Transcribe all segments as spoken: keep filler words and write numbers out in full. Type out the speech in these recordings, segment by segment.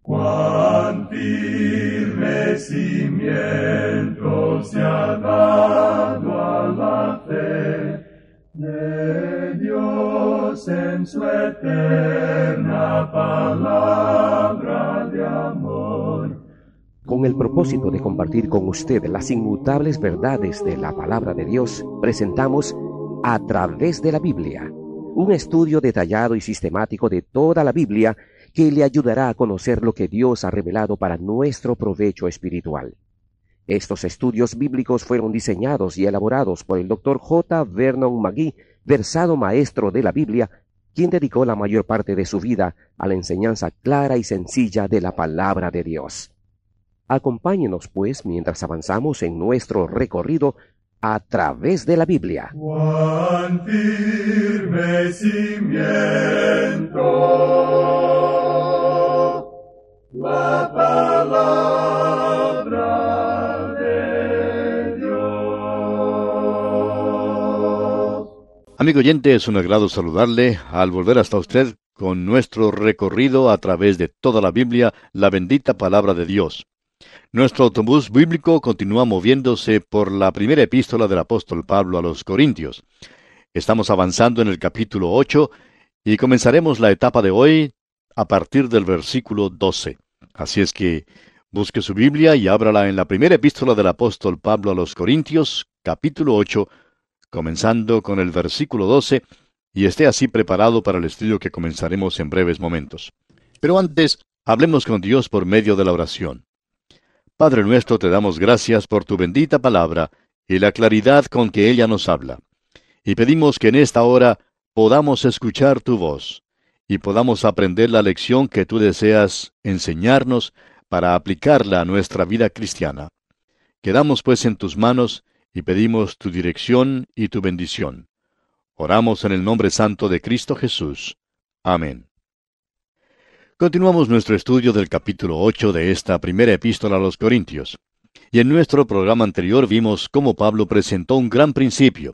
Cuán firme cimiento se ha dado a la fe de Dios en su eterna palabra de amor. Con el propósito de compartir con usted las inmutables verdades de la palabra de Dios, presentamos A Través de la Biblia, un estudio detallado y sistemático de toda la Biblia que le ayudará a conocer lo que Dios ha revelado para nuestro provecho espiritual. Estos estudios bíblicos fueron diseñados y elaborados por el doctor J. Vernon McGee, versado maestro de la Biblia, quien dedicó la mayor parte de su vida a la enseñanza clara y sencilla de la palabra de Dios. Acompáñenos, pues, mientras avanzamos en nuestro recorrido a través de la Biblia. Cuán firme cimiento la palabra de Dios. Amigo oyente, es un agrado saludarle al volver hasta usted con nuestro recorrido a través de toda la Biblia, la bendita palabra de Dios. Nuestro autobús bíblico continúa moviéndose por la primera epístola del apóstol Pablo a los Corintios. Estamos avanzando en el capítulo ocho y comenzaremos la etapa de hoy a partir del versículo doce. Así es que busque su Biblia y ábrala en la primera epístola del apóstol Pablo a los Corintios, capítulo ocho, comenzando con el versículo doce, y esté así preparado para el estudio que comenzaremos en breves momentos. Pero antes, hablemos con Dios por medio de la oración. Padre nuestro, te damos gracias por tu bendita palabra y la claridad con que ella nos habla. Y pedimos que en esta hora podamos escuchar tu voz y podamos aprender la lección que tú deseas enseñarnos para aplicarla a nuestra vida cristiana. Quedamos pues en tus manos y pedimos tu dirección y tu bendición. Oramos en el nombre santo de Cristo Jesús. Amén. Continuamos nuestro estudio del capítulo ocho de esta primera epístola a los Corintios. Y en nuestro programa anterior vimos cómo Pablo presentó un gran principio.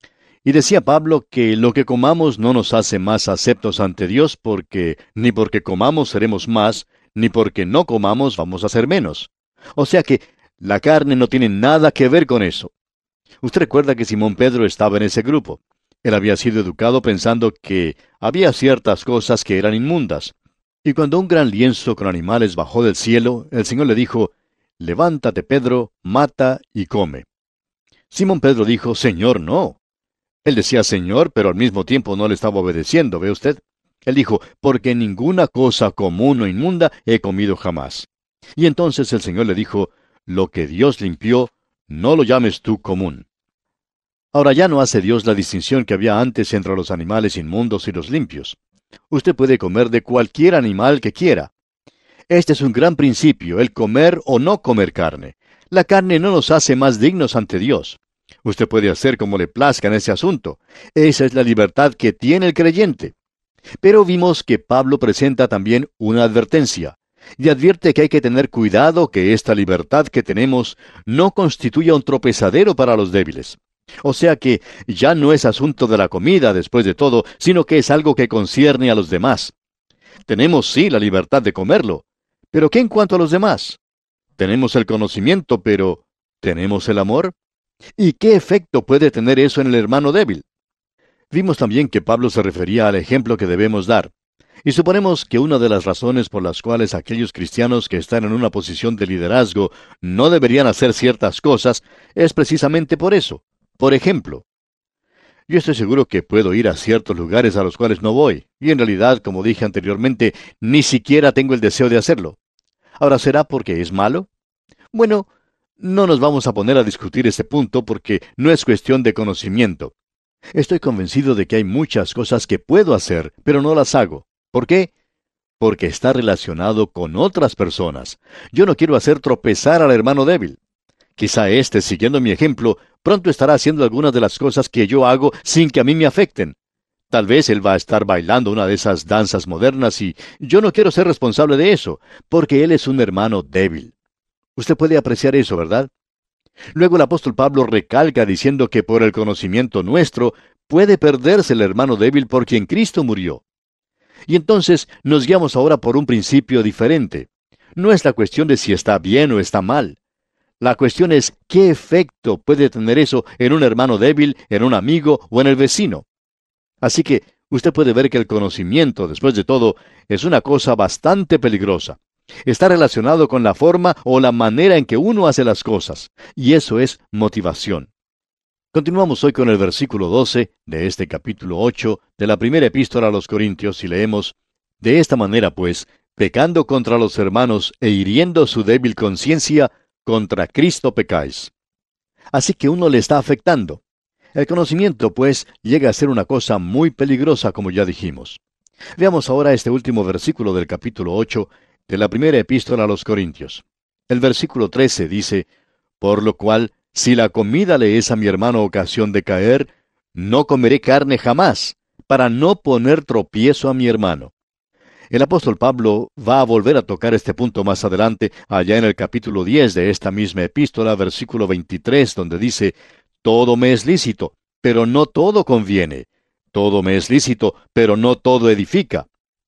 Y decía Pablo que lo que comamos no nos hace más aceptos ante Dios, porque ni porque comamos seremos más, ni porque no comamos vamos a ser menos. O sea que la carne no tiene nada que ver con eso. Usted recuerda que Simón Pedro estaba en ese grupo. Él había sido educado pensando que había ciertas cosas que eran inmundas. Y cuando un gran lienzo con animales bajó del cielo, el Señor le dijo, «Levántate, Pedro, mata y come». Simón Pedro dijo, «Señor, no». Él decía Señor, pero al mismo tiempo no le estaba obedeciendo, ¿ve usted? Él dijo, «Porque ninguna cosa común o inmunda he comido jamás». Y entonces el Señor le dijo, «Lo que Dios limpió, no lo llames tú común». Ahora ya no hace Dios la distinción que había antes entre los animales inmundos y los limpios. Usted puede comer de cualquier animal que quiera. Este es un gran principio, el comer o no comer carne. La carne no nos hace más dignos ante Dios. Usted puede hacer como le plazca en ese asunto. Esa es la libertad que tiene el creyente. Pero vimos que Pablo presenta también una advertencia, y advierte que hay que tener cuidado que esta libertad que tenemos no constituya un tropezadero para los débiles. O sea que ya no es asunto de la comida, después de todo, sino que es algo que concierne a los demás. Tenemos sí la libertad de comerlo, pero ¿qué en cuanto a los demás? Tenemos el conocimiento, pero ¿tenemos el amor? ¿Y qué efecto puede tener eso en el hermano débil? Vimos también que Pablo se refería al ejemplo que debemos dar. Y suponemos que una de las razones por las cuales aquellos cristianos que están en una posición de liderazgo no deberían hacer ciertas cosas es precisamente por eso. Por ejemplo, yo estoy seguro que puedo ir a ciertos lugares a los cuales no voy, y en realidad, como dije anteriormente, ni siquiera tengo el deseo de hacerlo. Ahora, ¿será porque es malo? Bueno, no nos vamos a poner a discutir ese punto porque no es cuestión de conocimiento. Estoy convencido de que hay muchas cosas que puedo hacer, pero no las hago. ¿Por qué? Porque está relacionado con otras personas. Yo no quiero hacer tropezar al hermano débil. Quizá éste, siguiendo mi ejemplo, pronto estará haciendo algunas de las cosas que yo hago sin que a mí me afecten. Tal vez él va a estar bailando una de esas danzas modernas y yo no quiero ser responsable de eso, porque él es un hermano débil. Usted puede apreciar eso, ¿verdad? Luego el apóstol Pablo recalca diciendo que por el conocimiento nuestro puede perderse el hermano débil por quien Cristo murió. Y entonces nos guiamos ahora por un principio diferente. No es la cuestión de si está bien o está mal. La cuestión es qué efecto puede tener eso en un hermano débil, en un amigo o en el vecino. Así que usted puede ver que el conocimiento, después de todo, es una cosa bastante peligrosa. Está relacionado con la forma o la manera en que uno hace las cosas, y eso es motivación. Continuamos hoy con el versículo doce de este capítulo ocho de la primera epístola a los Corintios y leemos: De esta manera, pues, pecando contra los hermanos e hiriendo su débil conciencia, contra Cristo pecáis. Así que uno le está afectando. El conocimiento, pues, llega a ser una cosa muy peligrosa, como ya dijimos. Veamos ahora este último versículo del capítulo ocho de la primera epístola a los Corintios. El versículo trece dice: Por lo cual, si la comida le es a mi hermano ocasión de caer, no comeré carne jamás, para no poner tropiezo a mi hermano. El apóstol Pablo va a volver a tocar este punto más adelante, allá en el capítulo diez de esta misma epístola, versículo veintitrés, donde dice: Todo me es lícito, pero no todo conviene. Todo me es lícito, pero no todo edifica.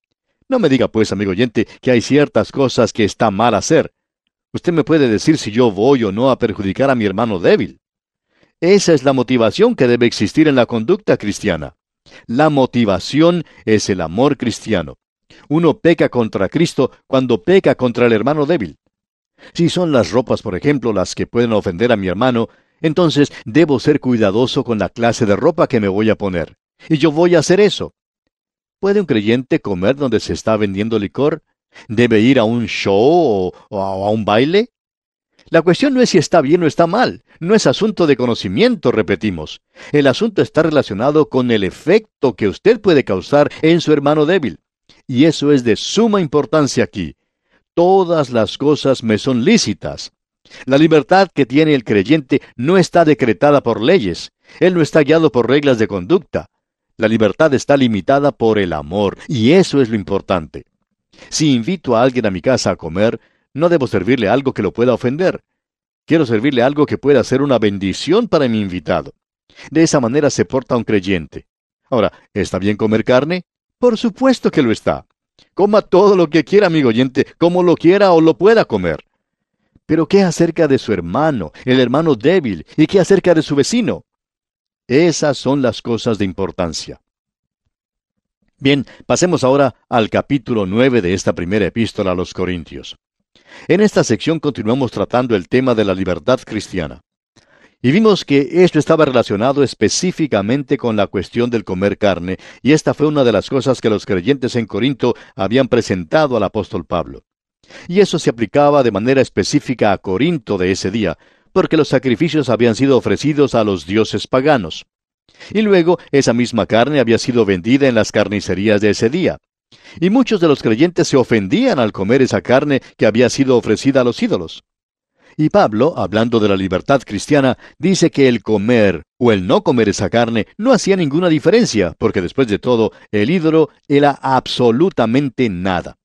No me diga pues, amigo oyente, que hay ciertas cosas que está mal hacer. Usted me puede decir si yo voy o no a perjudicar a mi hermano débil. Esa es la motivación que debe existir en la conducta cristiana. La motivación es el amor cristiano. Uno peca contra Cristo cuando peca contra el hermano débil. Si son las ropas, por ejemplo, las que pueden ofender a mi hermano, entonces debo ser cuidadoso con la clase de ropa que me voy a poner. Y yo voy a hacer eso. ¿Puede un creyente comer donde se está vendiendo licor? ¿Debe ir a un show o, o a un baile? La cuestión no es si está bien o está mal. No es asunto de conocimiento, repetimos. El asunto está relacionado con el efecto que usted puede causar en su hermano débil. Y eso es de suma importancia aquí. Todas las cosas me son lícitas. La libertad que tiene el creyente no está decretada por leyes. Él no está guiado por reglas de conducta. La libertad está limitada por el amor, y eso es lo importante. Si invito a alguien a mi casa a comer, no debo servirle algo que lo pueda ofender. Quiero servirle algo que pueda ser una bendición para mi invitado. De esa manera se porta un creyente. Ahora, ¿está bien comer carne? Por supuesto que lo está. Coma todo lo que quiera, amigo oyente, como lo quiera o lo pueda comer. Pero ¿qué acerca de su hermano, el hermano débil? ¿Y qué acerca de su vecino? Esas son las cosas de importancia. Bien, pasemos ahora al capítulo nueve de esta primera epístola a los Corintios. En esta sección continuamos tratando el tema de la libertad cristiana. Y vimos que esto estaba relacionado específicamente con la cuestión del comer carne, y esta fue una de las cosas que los creyentes en Corinto habían presentado al apóstol Pablo. Y eso se aplicaba de manera específica a Corinto de ese día, porque los sacrificios habían sido ofrecidos a los dioses paganos. Y luego esa misma carne había sido vendida en las carnicerías de ese día. Y muchos de los creyentes se ofendían al comer esa carne que había sido ofrecida a los ídolos. Y Pablo, hablando de la libertad cristiana, dice que el comer o el no comer esa carne no hacía ninguna diferencia, porque después de todo, el ídolo era absolutamente nada.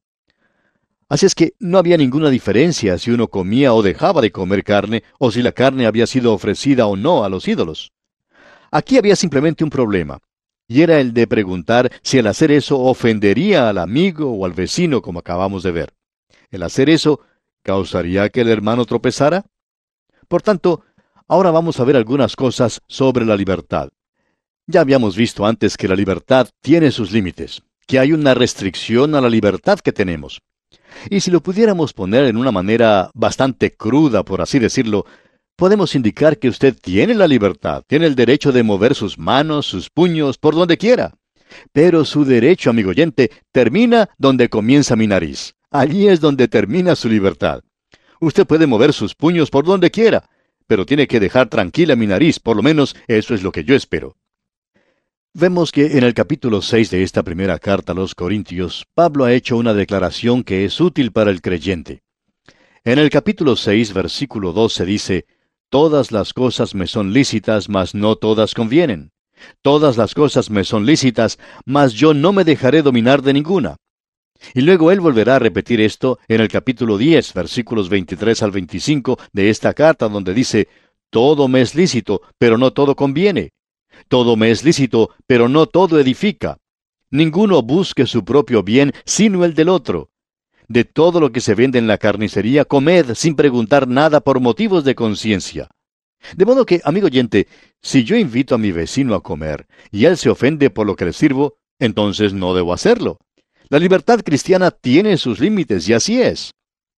Así es que no había ninguna diferencia si uno comía o dejaba de comer carne, o si la carne había sido ofrecida o no a los ídolos. Aquí había simplemente un problema, y era el de preguntar si el hacer eso ofendería al amigo o al vecino, como acabamos de ver. El hacer eso ¿causaría que el hermano tropezara? Por tanto, ahora vamos a ver algunas cosas sobre la libertad. Ya habíamos visto antes que la libertad tiene sus límites, que hay una restricción a la libertad que tenemos. Y si lo pudiéramos poner en una manera bastante cruda, por así decirlo, podemos indicar que usted tiene la libertad, tiene el derecho de mover sus manos, sus puños, por donde quiera. Pero su derecho, amigo oyente, termina donde comienza mi nariz. Allí es donde termina su libertad. Usted puede mover sus puños por donde quiera, pero tiene que dejar tranquila mi nariz, por lo menos eso es lo que yo espero. Vemos que en el capítulo seis de esta primera carta a los Corintios, Pablo ha hecho una declaración que es útil para el creyente. En el capítulo seis, versículo doce dice: Todas las cosas me son lícitas, mas no todas convienen. Todas las cosas me son lícitas, mas yo no me dejaré dominar de ninguna. Y luego él volverá a repetir esto en el capítulo diez, versículos veintitrés al veinticinco de esta carta, donde dice: Todo me es lícito, pero no todo conviene. Todo me es lícito, pero no todo edifica. Ninguno busque su propio bien, sino el del otro. de todo lo que se vende en la carnicería, comed sin preguntar nada por motivos de conciencia. De modo que, amigo oyente, si yo invito a mi vecino a comer y él se ofende por lo que le sirvo, entonces no debo hacerlo. La libertad cristiana tiene sus límites y así es.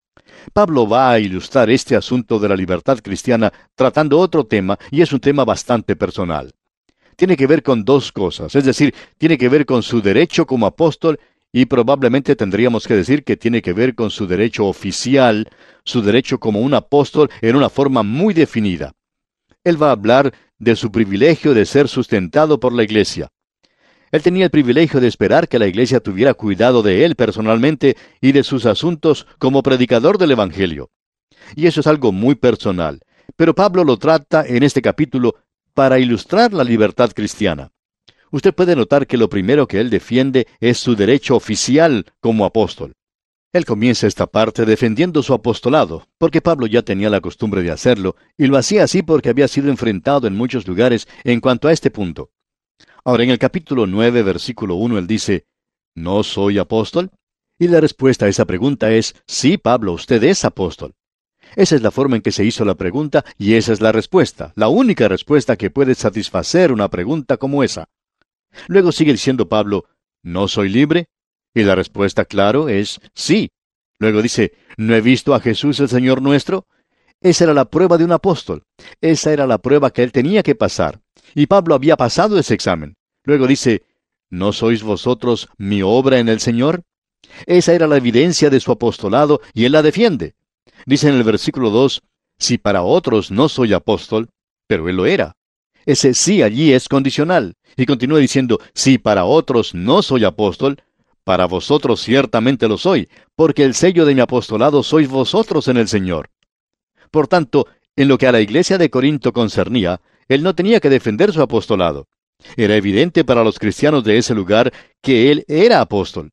Pablo va a ilustrar este asunto de la libertad cristiana tratando otro tema, y es un tema bastante personal. Tiene que ver con dos cosas, es decir, tiene que ver con su derecho como apóstol, y probablemente tendríamos que decir que tiene que ver con su derecho oficial, su derecho como un apóstol en una forma muy definida. Él va a hablar de su privilegio de ser sustentado por la iglesia. Él tenía el privilegio de esperar que la iglesia tuviera cuidado de él personalmente y de sus asuntos como predicador del Evangelio. Y eso es algo muy personal. Pero Pablo lo trata en este capítulo para ilustrar la libertad cristiana. Usted puede notar que lo primero que él defiende es su derecho oficial como apóstol. Él comienza esta parte defendiendo su apostolado, porque Pablo ya tenía la costumbre de hacerlo, y lo hacía así porque había sido enfrentado en muchos lugares en cuanto a este punto. Ahora, en el capítulo nueve, versículo uno, él dice, ¿no soy apóstol? Y la respuesta a esa pregunta es, sí, Pablo, usted es apóstol. Esa es la forma en que se hizo la pregunta, y esa es la respuesta, la única respuesta que puede satisfacer una pregunta como esa. Luego sigue diciendo Pablo, ¿no soy libre? Y la respuesta, claro, es sí. Luego dice, ¿no he visto a Jesús el Señor nuestro? Esa era la prueba de un apóstol. Esa era la prueba que él tenía que pasar. Y Pablo había pasado ese examen. Luego dice, ¿no sois vosotros mi obra en el Señor? Esa era la evidencia de su apostolado, y él la defiende. Dice en el versículo dos, si para otros no soy apóstol, pero él lo era. Ese sí allí es condicional. Y continúa diciendo, si para otros no soy apóstol, para vosotros ciertamente lo soy, porque el sello de mi apostolado sois vosotros en el Señor. Por tanto, en lo que a la iglesia de Corinto concernía, él no tenía que defender su apostolado. Era evidente para los cristianos de ese lugar que él era apóstol.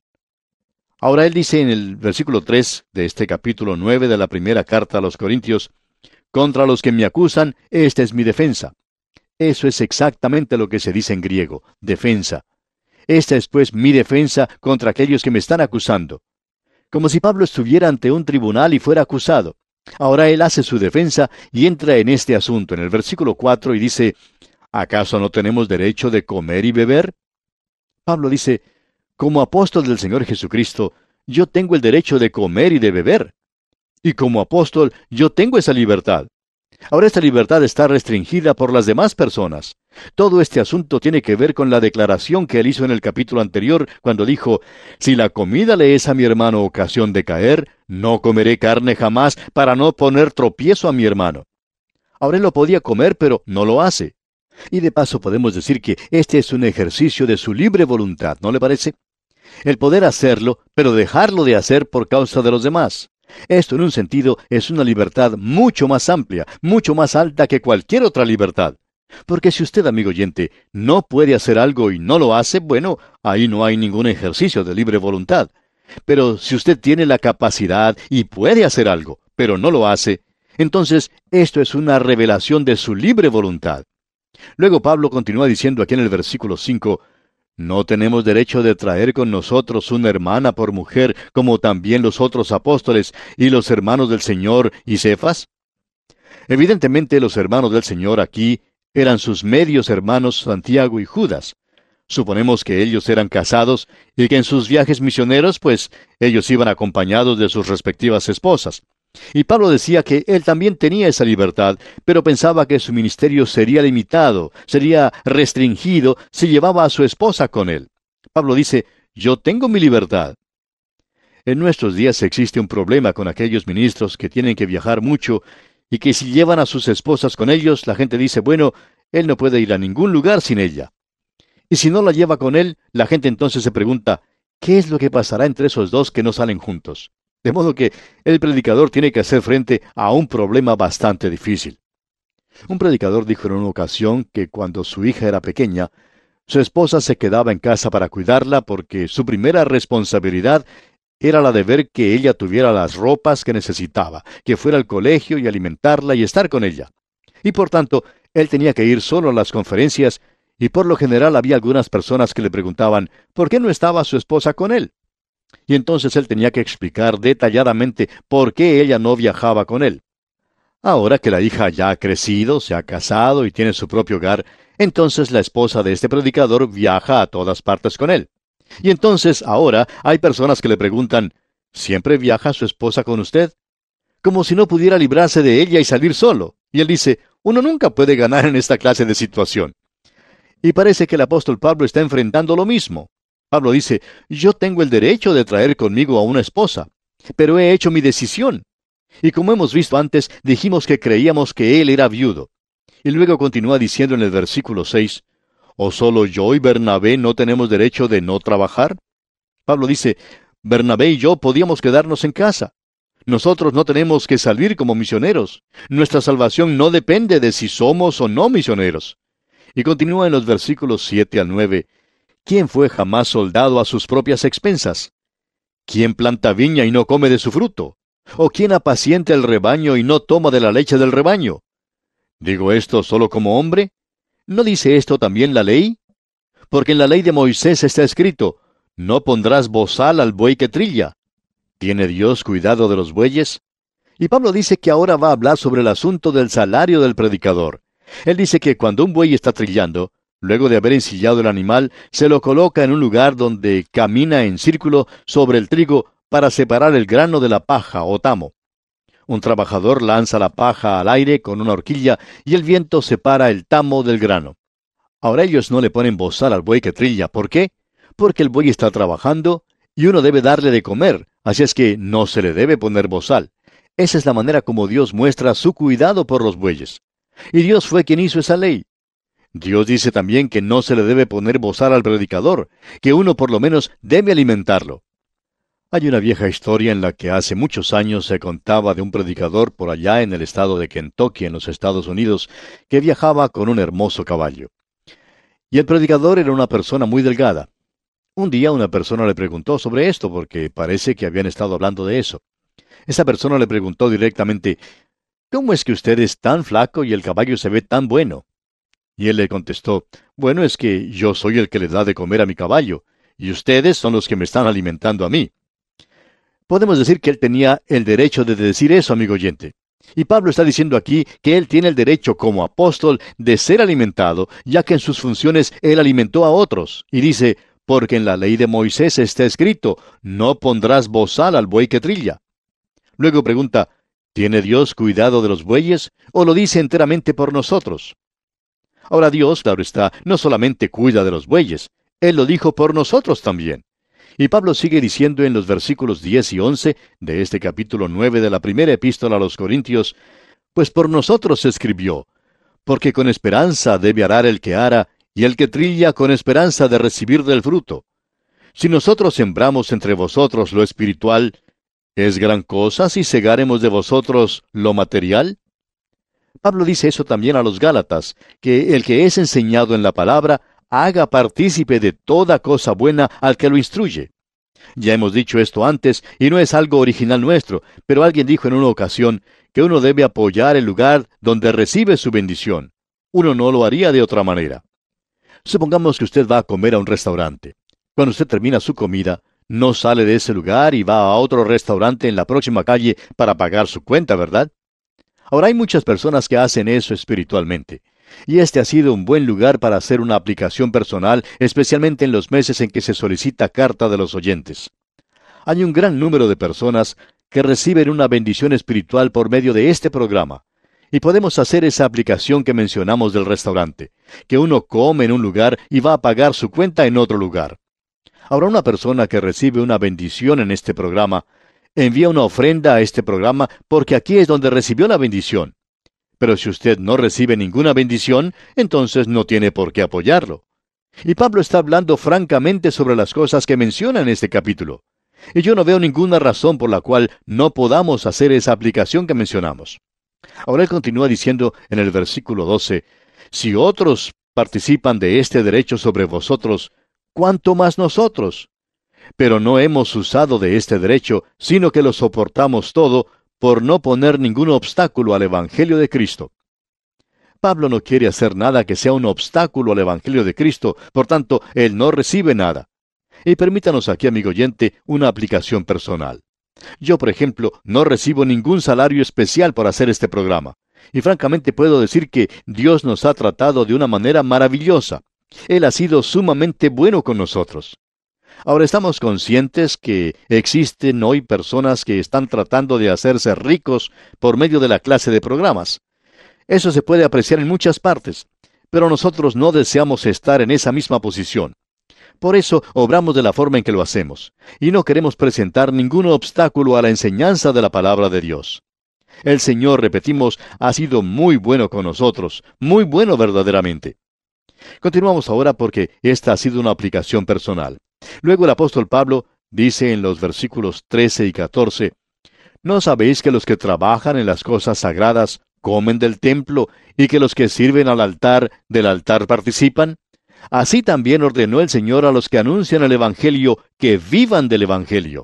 Ahora él dice en el versículo tres de este capítulo nueve de la primera carta a los Corintios, contra los que me acusan, esta es mi defensa. Eso es exactamente lo que se dice en griego, defensa. Esta es pues mi defensa contra aquellos que me están acusando. Como si Pablo estuviera ante un tribunal y fuera acusado. Ahora él hace su defensa y entra en este asunto en el versículo cuatro y dice, ¿acaso no tenemos derecho de comer y beber? Pablo dice, como apóstol del Señor Jesucristo, yo tengo el derecho de comer y de beber. Y como apóstol, yo tengo esa libertad. Ahora esta libertad está restringida por las demás personas. Todo este asunto tiene que ver con la declaración que él hizo en el capítulo anterior, cuando dijo, si la comida le es a mi hermano ocasión de caer, no comeré carne jamás para no poner tropiezo a mi hermano. Ahora él lo podía comer, pero no lo hace. Y de paso podemos decir que este es un ejercicio de su libre voluntad, ¿no le parece? El poder hacerlo, pero dejarlo de hacer por causa de los demás. Esto en un sentido es una libertad mucho más amplia, mucho más alta que cualquier otra libertad. Porque si usted, amigo oyente, no puede hacer algo y no lo hace, bueno, ahí no hay ningún ejercicio de libre voluntad. Pero si usted tiene la capacidad y puede hacer algo, pero no lo hace, entonces esto es una revelación de su libre voluntad. Luego Pablo continúa diciendo aquí en el versículo cinco, ¿no tenemos derecho de traer con nosotros una hermana por mujer, como también los otros apóstoles y los hermanos del Señor y Cefas? Evidentemente los hermanos del Señor aquí eran sus medios hermanos Santiago y Judas. Suponemos que ellos eran casados y que en sus viajes misioneros, pues, ellos iban acompañados de sus respectivas esposas. Y Pablo decía que él también tenía esa libertad, pero pensaba que su ministerio sería limitado, sería restringido si llevaba a su esposa con él. Pablo dice, yo tengo mi libertad. En nuestros días existe un problema con aquellos ministros que tienen que viajar mucho y que si llevan a sus esposas con ellos, la gente dice, bueno, él no puede ir a ningún lugar sin ella. Y si no la lleva con él, la gente entonces se pregunta, ¿qué es lo que pasará entre esos dos que no salen juntos? De modo que el predicador tiene que hacer frente a un problema bastante difícil. Un predicador dijo en una ocasión que cuando su hija era pequeña, su esposa se quedaba en casa para cuidarla porque su primera responsabilidad era la de ver que ella tuviera las ropas que necesitaba, que fuera al colegio y alimentarla y estar con ella. Y por tanto, él tenía que ir solo a las conferencias y por lo general había algunas personas que le preguntaban, ¿por qué no estaba su esposa con él? Y entonces él tenía que explicar detalladamente por qué ella no viajaba con él. Ahora que la hija ya ha crecido, se ha casado y tiene su propio hogar, entonces la esposa de este predicador viaja a todas partes con él. Y entonces ahora hay personas que le preguntan, ¿siempre viaja su esposa con usted? Como si no pudiera librarse de ella y salir solo. Y él dice, uno nunca puede ganar en esta clase de situación. Y parece que el apóstol Pablo está enfrentando lo mismo. Pablo dice, yo tengo el derecho de traer conmigo a una esposa, pero he hecho mi decisión. Y como hemos visto antes, dijimos que creíamos que él era viudo. Y luego continúa diciendo en el versículo seis, ¿o solo yo y Bernabé no tenemos derecho de no trabajar? Pablo dice, Bernabé y yo podíamos quedarnos en casa. Nosotros no tenemos que salir como misioneros. Nuestra salvación no depende de si somos o no misioneros. Y continúa en los versículos siete al nueve, ¿quién fue jamás soldado a sus propias expensas? ¿Quién planta viña y no come de su fruto? ¿O quién apacienta el rebaño y no toma de la leche del rebaño? ¿Digo esto solo como hombre? ¿No dice esto también la ley? Porque en la ley de Moisés está escrito, no pondrás bozal al buey que trilla. ¿Tiene Dios cuidado de los bueyes? Y Pablo dice que ahora va a hablar sobre el asunto del salario del predicador. Él dice que cuando un buey está trillando, luego de haber ensillado el animal, se lo coloca en un lugar donde camina en círculo sobre el trigo para separar el grano de la paja o tamo. Un trabajador lanza la paja al aire con una horquilla y el viento separa el tamo del grano. Ahora ellos no le ponen bozal al buey que trilla. ¿Por qué? Porque el buey está trabajando y uno debe darle de comer, así es que no se le debe poner bozal. Esa es la manera como Dios muestra su cuidado por los bueyes. Y Dios fue quien hizo esa ley. Dios dice también que no se le debe poner bozal al predicador, que uno por lo menos debe alimentarlo. Hay una vieja historia en la que hace muchos años se contaba de un predicador por allá en el estado de Kentucky, en los Estados Unidos, que viajaba con un hermoso caballo. Y el predicador era una persona muy delgada. Un día una persona le preguntó sobre esto, porque parece que habían estado hablando de eso. Esa persona le preguntó directamente, ¿cómo es que usted es tan flaco y el caballo se ve tan bueno? Y él le contestó, bueno, es que yo soy el que le da de comer a mi caballo, y ustedes son los que me están alimentando a mí. Podemos decir que él tenía el derecho de decir eso, amigo oyente. Y Pablo está diciendo aquí que él tiene el derecho como apóstol de ser alimentado, ya que en sus funciones él alimentó a otros. Y dice, porque en la ley de Moisés está escrito, no pondrás bozal al buey que trilla. Luego pregunta, ¿tiene Dios cuidado de los bueyes o lo dice enteramente por nosotros? Ahora Dios, claro está, no solamente cuida de los bueyes, Él lo dijo por nosotros también. Y Pablo sigue diciendo en los versículos diez y once de este capítulo nueve de la primera epístola a los Corintios, pues por nosotros se escribió, porque con esperanza debe arar el que ara, y el que trilla con esperanza de recibir del fruto. Si nosotros sembramos entre vosotros lo espiritual, ¿es gran cosa si segaremos de vosotros lo material? Pablo dice eso también a los Gálatas, que el que es enseñado en la palabra, haga partícipe de toda cosa buena al que lo instruye. Ya hemos dicho esto antes, y no es algo original nuestro, pero alguien dijo en una ocasión que uno debe apoyar el lugar donde recibe su bendición. Uno no lo haría de otra manera. Supongamos que usted va a comer a un restaurante. Cuando usted termina su comida, no sale de ese lugar y va a otro restaurante en la próxima calle para pagar su cuenta, ¿verdad? Ahora hay muchas personas que hacen eso espiritualmente. Y este ha sido un buen lugar para hacer una aplicación personal, especialmente en los meses en que se solicita carta de los oyentes. Hay un gran número de personas que reciben una bendición espiritual por medio de este programa. Y podemos hacer esa aplicación que mencionamos del restaurante, que uno come en un lugar y va a pagar su cuenta en otro lugar. Ahora una persona que recibe una bendición en este programa, envía una ofrenda a este programa porque aquí es donde recibió la bendición. Pero si usted no recibe ninguna bendición, entonces no tiene por qué apoyarlo. Y Pablo está hablando francamente sobre las cosas que menciona en este capítulo. Y yo no veo ninguna razón por la cual no podamos hacer esa aplicación que mencionamos. Ahora él continúa diciendo en el versículo doce, si otros participan de este derecho sobre vosotros, ¿cuánto más nosotros? Pero no hemos usado de este derecho, sino que lo soportamos todo, por no poner ningún obstáculo al Evangelio de Cristo. Pablo no quiere hacer nada que sea un obstáculo al Evangelio de Cristo, por tanto, él no recibe nada. Y permítanos aquí, amigo oyente, una aplicación personal. Yo, por ejemplo, no recibo ningún salario especial por hacer este programa. Y francamente puedo decir que Dios nos ha tratado de una manera maravillosa. Él ha sido sumamente bueno con nosotros. Ahora estamos conscientes que existen hoy personas que están tratando de hacerse ricos por medio de la clase de programas. Eso se puede apreciar en muchas partes, pero nosotros no deseamos estar en esa misma posición. Por eso obramos de la forma en que lo hacemos, y no queremos presentar ningún obstáculo a la enseñanza de la palabra de Dios. El Señor, repetimos, ha sido muy bueno con nosotros, muy bueno verdaderamente. Continuamos ahora porque esta ha sido una aplicación personal. Luego el apóstol Pablo dice en los versículos trece y catorce, ¿no sabéis que los que trabajan en las cosas sagradas comen del templo y que los que sirven al altar del altar participan? Así también ordenó el Señor a los que anuncian el Evangelio que vivan del Evangelio.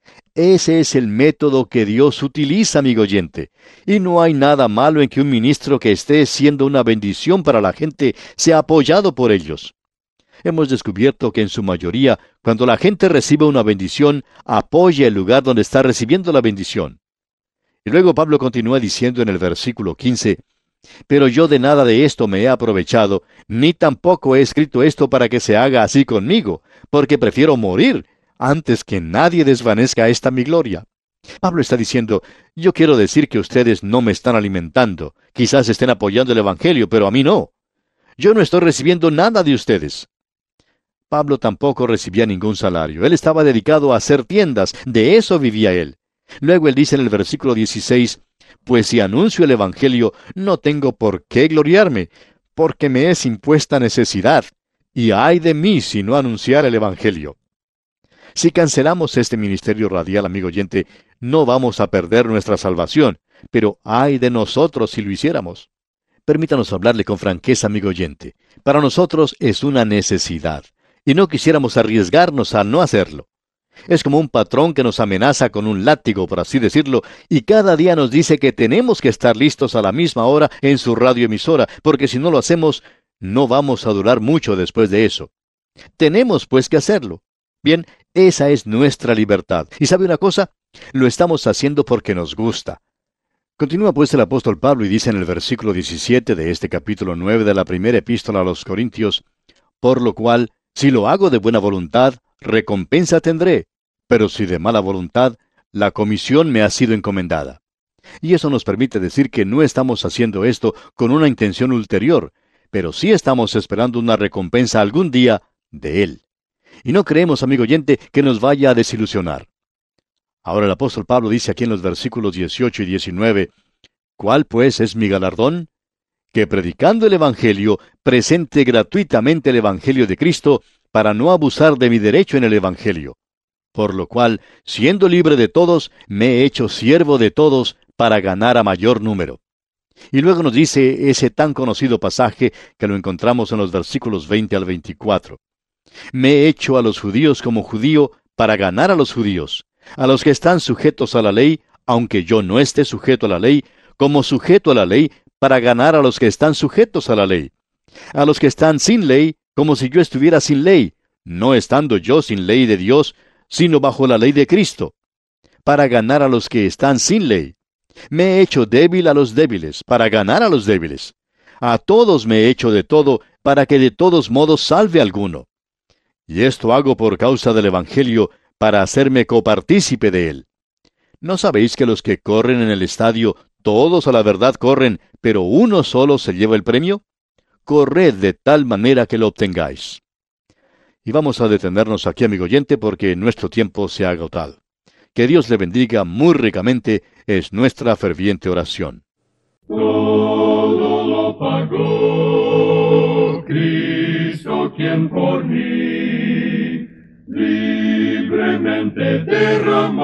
Ese es el método que Dios utiliza, amigo oyente. Y no hay nada malo en que un ministro que esté siendo una bendición para la gente sea apoyado por ellos. Hemos descubierto que en su mayoría, cuando la gente recibe una bendición, apoya el lugar donde está recibiendo la bendición. Y luego Pablo continúa diciendo en el versículo quince, «Pero yo de nada de esto me he aprovechado, ni tampoco he escrito esto para que se haga así conmigo, porque prefiero morir antes que nadie desvanezca esta mi gloria». Pablo está diciendo, yo quiero decir que ustedes no me están alimentando, quizás estén apoyando el Evangelio, pero a mí no. Yo no estoy recibiendo nada de ustedes. Pablo tampoco recibía ningún salario. Él estaba dedicado a hacer tiendas, de eso vivía él. Luego él dice en el versículo dieciséis, «Pues si anuncio el Evangelio, no tengo por qué gloriarme, porque me es impuesta necesidad, y ay de mí si no anunciar el Evangelio». Si cancelamos este ministerio radial, amigo oyente, no vamos a perder nuestra salvación, pero ay de nosotros si lo hiciéramos. Permítanos hablarle con franqueza, amigo oyente. Para nosotros es una necesidad, y no quisiéramos arriesgarnos a no hacerlo. Es como un patrón que nos amenaza con un látigo, por así decirlo, y cada día nos dice que tenemos que estar listos a la misma hora en su radioemisora, porque si no lo hacemos, no vamos a durar mucho después de eso. Tenemos pues que hacerlo. Bien, esa es nuestra libertad. ¿Y sabe una cosa? Lo estamos haciendo porque nos gusta. Continúa pues el apóstol Pablo y dice en el versículo diecisiete de este capítulo nueve de la primera epístola a los Corintios, «Por lo cual, si lo hago de buena voluntad, recompensa tendré, pero si de mala voluntad, la comisión me ha sido encomendada». Y eso nos permite decir que no estamos haciendo esto con una intención ulterior, pero sí estamos esperando una recompensa algún día de Él. Y no creemos, amigo oyente, que nos vaya a desilusionar. Ahora el apóstol Pablo dice aquí en los versículos dieciocho y diecinueve, «¿Cuál pues es mi galardón? Que predicando el Evangelio, presente gratuitamente el Evangelio de Cristo, para no abusar de mi derecho en el Evangelio. Por lo cual, siendo libre de todos, me he hecho siervo de todos, para ganar a mayor número». Y luego nos dice ese tan conocido pasaje que lo encontramos en los versículos veinte al veinticuatro. «Me he hecho a los judíos como judío, para ganar a los judíos, a los que están sujetos a la ley, aunque yo no esté sujeto a la ley, como sujeto a la ley, para ganar a los que están sujetos a la ley, a los que están sin ley, como si yo estuviera sin ley, no estando yo sin ley de Dios, sino bajo la ley de Cristo, para ganar a los que están sin ley. Me he hecho débil a los débiles, para ganar a los débiles. A todos me he hecho de todo, para que de todos modos salve a alguno. Y esto hago por causa del Evangelio, para hacerme copartícipe de él. ¿No sabéis que los que corren en el estadio, todos a la verdad corren, pero uno solo se lleva el premio? Corred de tal manera que lo obtengáis». Y vamos a detenernos aquí, amigo oyente, porque nuestro tiempo se ha agotado. Que Dios le bendiga muy ricamente, es nuestra ferviente oración. Todo lo pagó Cristo, quien por mí libremente derramó